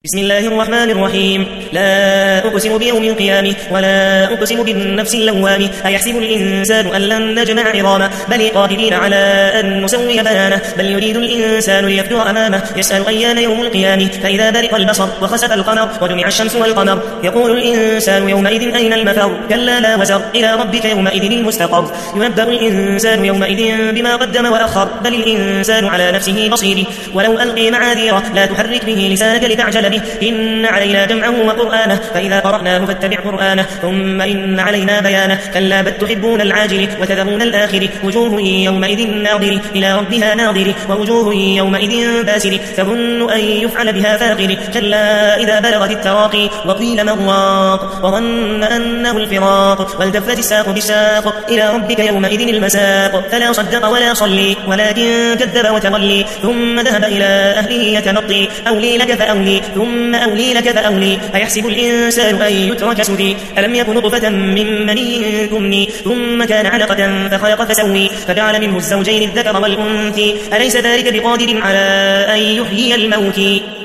بسم الله الرحمن الرحيم. لا أقسم بيوم القيامة ولا أقسم بالنفس اللوامة. أيحسب الإنسان أن لن نجمع عظامه بل قادرين على أن نسوي بنانه بل يريد الإنسان ليفتر أمامه يسأل أيان يوم القيامة فإذا برق البصر وخسف القمر وجمع الشمس والقمر يقول الإنسان يومئذ أين المفر كلا لا وزر إلى ربك يومئذ المستقر ينبأ الإنسان يومئذ بما قدم وأخر بل الإنسان على نفسه بصير ولو ألقي معاذيره لا تحرك به لسانك لتعجل به إن علينا جمعه وقرآنه فإذا قرأناه فاتبع قرآنه ثم إن علينا بيانه كلا بل تحبون العاجل وتذرون الآخر وجوه يومئذ ناظر إلى ربها ناظر ووجوه يومئذ باسر تظن أن يفعل بها فاقر كلا إذا بلغت التراقي وقيل من راق وظن أنه الفراق والتفت الساق بالساق إلى ربك يومئذ المساق فلا صدق ولا صلي ولكن كذب وتولي ثم ذهب إلى أهله يتمطي أولي لك فأولي ثم أولي لك فأولي أيحسب الإنسان أن يترك سدي ألم يكن نطفة من مني تمني ثم كان علقة فخلق فسوي فجعل منه الزوجين الذكر والأنثى أليس ذلك بقادر على أن يحيي الموتى